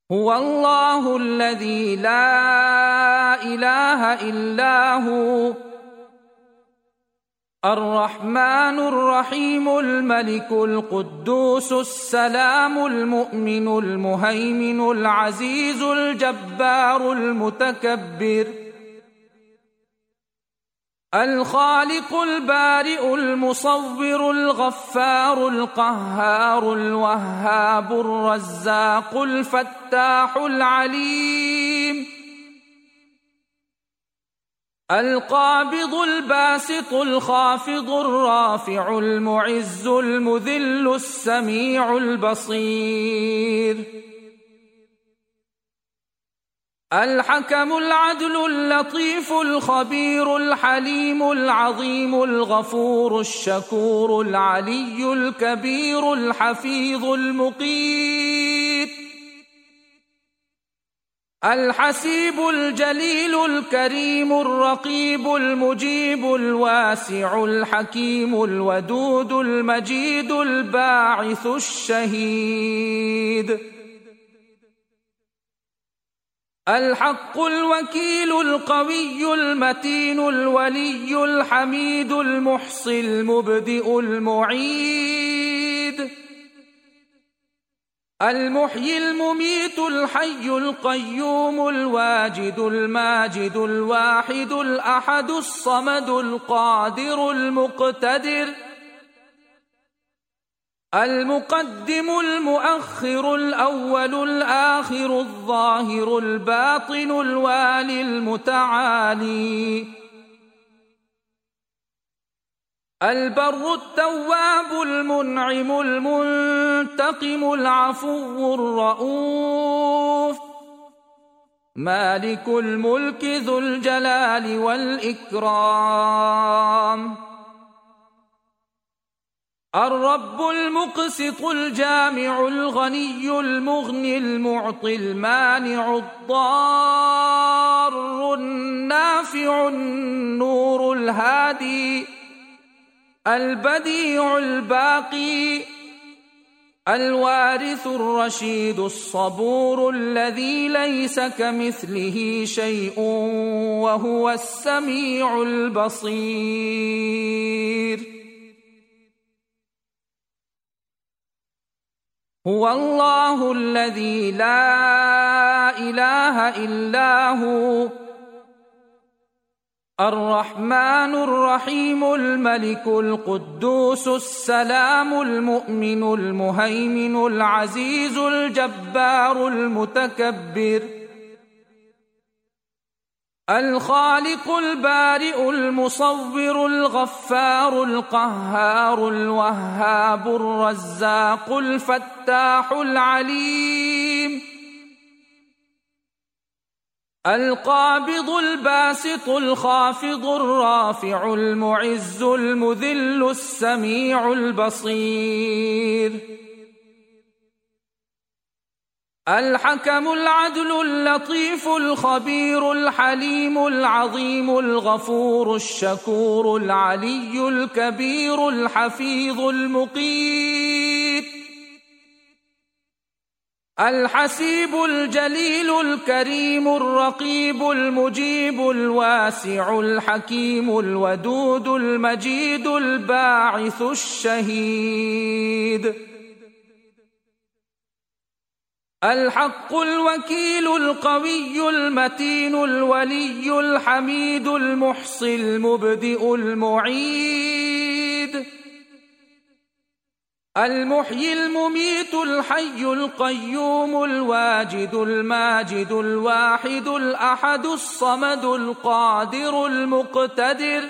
هو الله الذي لا إله إلا هو الرحمن الرحيم الملك القدوس السلام المؤمن المهيمن العزيز الجبار المتكبر الخالق البارئ المصور الغفار القهار الوهاب الرزاق الفتاح العليم القابض الباسط الخافض الرافع المعز المذل السميع البصير الحكم العدل اللطيف الخبير الحليم العظيم الغفور الشكور العلي الكبير الحفيظ المقيت الحسيب الجليل الكريم الرقيب المجيب الواسع الحكيم الودود المجيد الباعث الشهيد الحق الوكيل القوي المتين الولي الحميد المحصي المبدئ المعيد المحيي المميت الحي القيوم الواجد الماجد الواحد الأحد الصمد القادر المقتدر المقدم المؤخر الأول الآخر الظاهر الباطن الوالي المتعالي البر التواب المنعم المنتقم العفو الرؤوف مالك الملك ذو الجلال والإكرام الرب المقسط الجامع الغني المغني المعطي المانع الضار النافع النور الهادي البديع الباقي الوارث الرشيد الصبور الذي ليس كمثله شيء وهو السميع البصير هو الله الذي لا إله إلا هو الرحمن الرحيم الملك القدوس السلام المؤمن المهيمن العزيز الجبار المتكبر الخالق البارئ المصور الغفار القهار الوهاب الرزاق الفتاح العليم القابض الباسط الخافض الرافع المعز المذل السميع البصير الحكم العدل اللطيف الخبير الحليم العظيم الغفور الشكور العلي الكبير الحفيظ المقيت الحسيب الجليل الكريم الرقيب المجيب الواسع الحكيم الودود المجيد الباعث الشهيد الحق الوكيل القوي المتين الولي الحميد المحصي المبدئ المعيد المحيي المميت الحي القيوم الواجد الماجد الواحد الأحد الصمد القادر المقتدر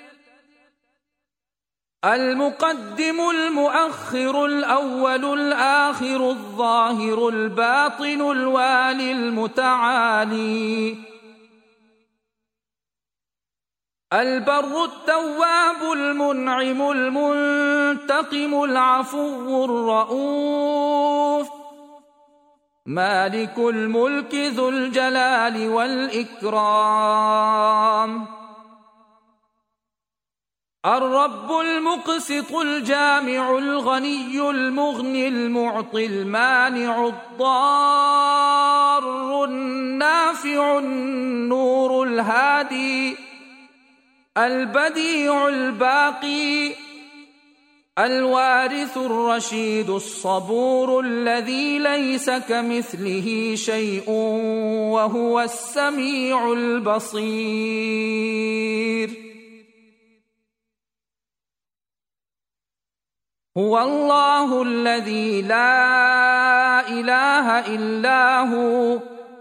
المقدم المؤخر الأول الآخر الظاهر الباطن الوالي المتعالي البر التواب المنعم المنتقم العفو الرؤوف مالك الملك ذو الجلال والإكرام الرب المقسط الجامع الغني المغني المعطي المانع الضار النافع النور الهادي البديع الباقي الوارث الرشيد الصبور الذي ليس كمثله شيء وهو السميع البصير. هو الله الذي لا إله إلا هو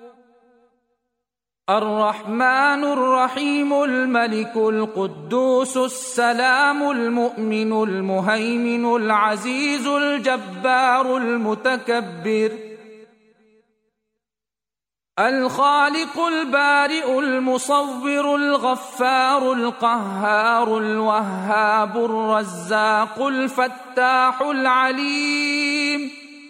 الرحمن الرحيم الملك القدوس السلام المؤمن المهيمن العزيز الجبار المتكبر الخالق البارئ المصور الغفار القهار الوهاب الرزاق الفتاح العليم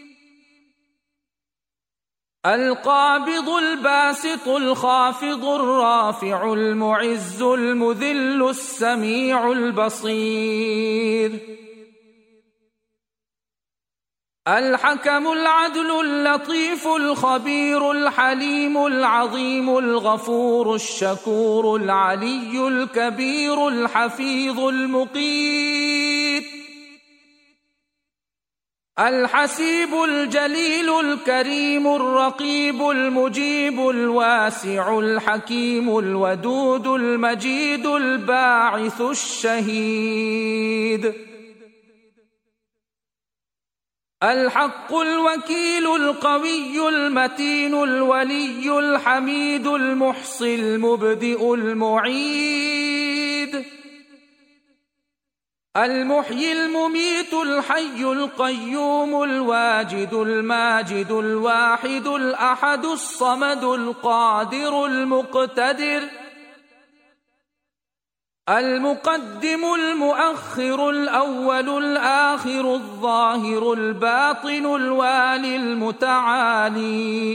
القابض الباسط الخافض الرافع المعز المذل السميع البصير الحكم العدل اللطيف الخبير الحليم العظيم الغفور الشكور العلي الكبير الحفيظ المقيت الحسيب الجليل الكريم الرقيب المجيب الواسع الحكيم الودود المجيد الباعث الشهيد الحق الوكيل القوي المتين الولي الحميد المحصي المبدئ المعيد المحيي المميت الحي القيوم الواجد الماجد الواحد الأحد الصمد القادر المقتدر المقدم المؤخر الأول الآخر الظاهر الباطن الوالي المتعالي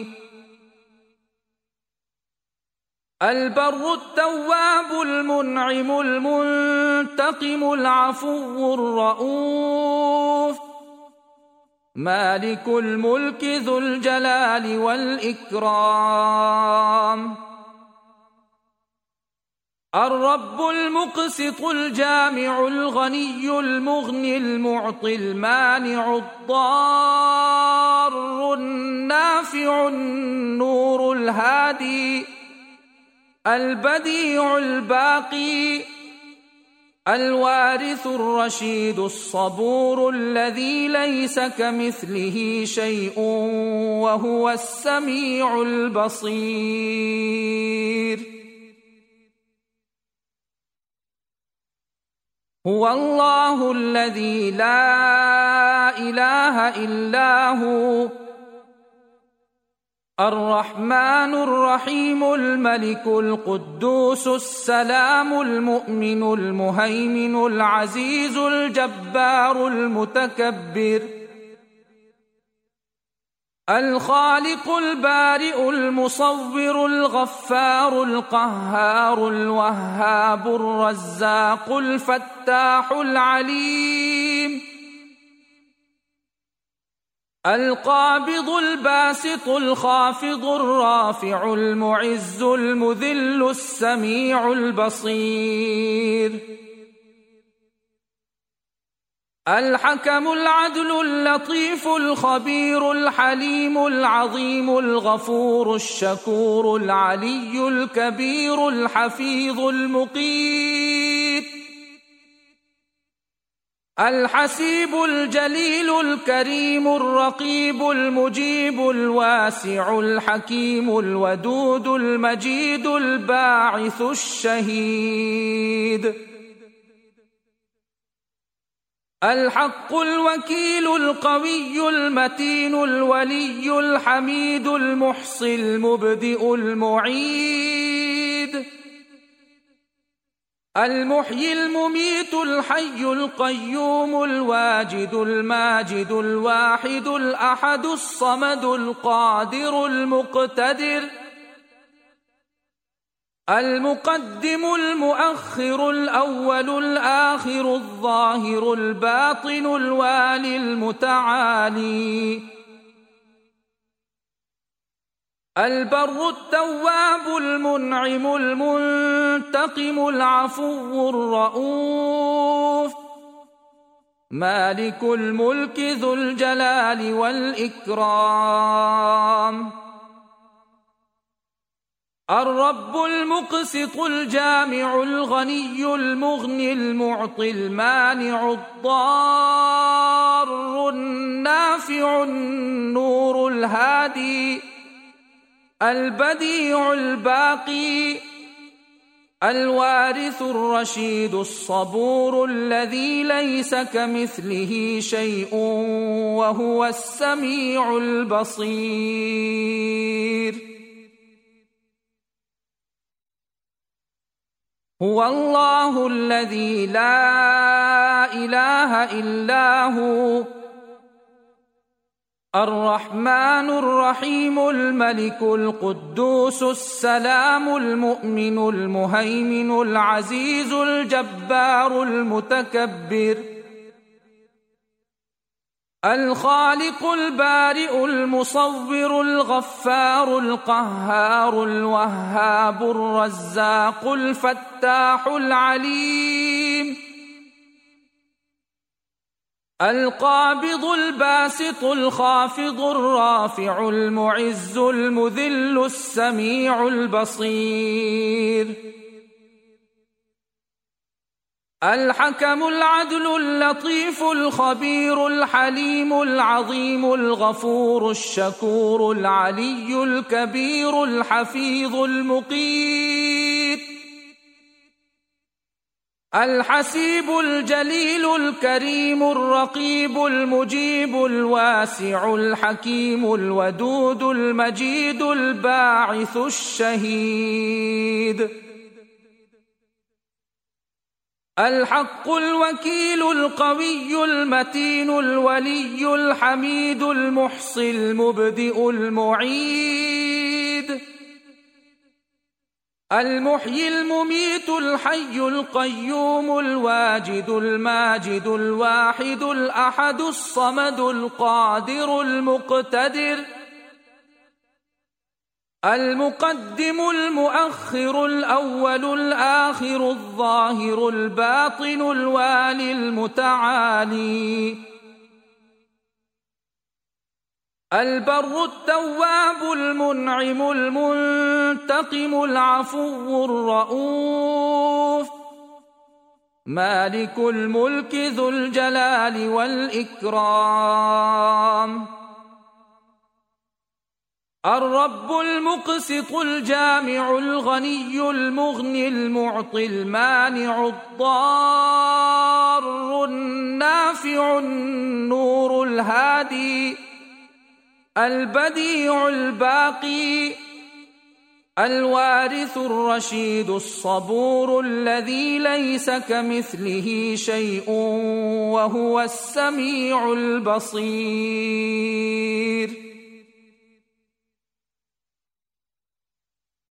البر التواب المنعم المنتقم العفو الرؤوف مالك الملك ذو الجلال والإكرام الرب المقسط الجامع الغني المغني المعطي المانع الضار النافع النور الهادي البديع الباقي الوارث الرشيد الصبور الذي ليس كمثله شيء وهو السميع البصير. هو الله الذي لا إله إلا هو الرحمن الرحيم الملك القدوس السلام المؤمن المهيمن العزيز الجبار المتكبر الخالق البارئ المصور الغفار القهار الوهاب الرزاق الفتاح العليم القابض الباسط الخافض الرافع المعز المذل السميع البصير الحكم العدل اللطيف الخبير الحليم العظيم الغفور الشكور العلي الكبير الحفيظ المقيت الحسيب الجليل الكريم الرقيب المجيب الواسع الحكيم الودود المجيد الباعث الشهيد الحق الوكيل القوي المتين الولي الحميد المحصي المبدئ المعيد المحيي المميت الحي القيوم الواجد الماجد الواحد الأحد الصمد القادر المقتدر المقدم المؤخر الأول الآخر الظاهر الباطن الوالي المتعالي البر التواب المنعم المنتقم العفو الرؤوف مالك الملك ذو الجلال والإكرام الرب المقسط الجامع الغني المغني المعطي المانع الضار النافع النور الهادي البديع الباقي الوارث الرشيد الصبور الذي ليس كمثله شيء وهو السميع البصير هو الله الذي لا إله إلا هو الرحمن الرحيم الملك القدوس السلام المؤمن المهيمن العزيز الجبار المتكبر الخالق البارئ المصور الغفار القهار الوهاب الرزاق الفتاح العليم القابض الباسط الخافض الرافع المعز المذل السميع البصير الحكم العدل اللطيف الخبير الحليم العظيم الغفور الشكور العلي الكبير الحفيظ المقيت الحسيب الجليل الكريم الرقيب المجيب الواسع الحكيم الودود المجيد الباعث الشهيد الحق الوكيل القوي المتين الولي الحميد المحصي المبدئ المعيد المحيي المميت الحي القيوم الواجد الماجد الواحد الأحد الصمد القادر المقتدر المقدم المؤخر الأول الآخر الظاهر الباطن الوالي المتعالي البر التواب المنعم المنتقم العفو الرؤوف مالك الملك ذو الجلال والإكرام الرب المقسط الجامع الغني المغني المعطي المانع الضار النافع النور الهادي البديع الباقي الوارث الرشيد الصبور الذي ليس كمثله شيء وهو السميع البصير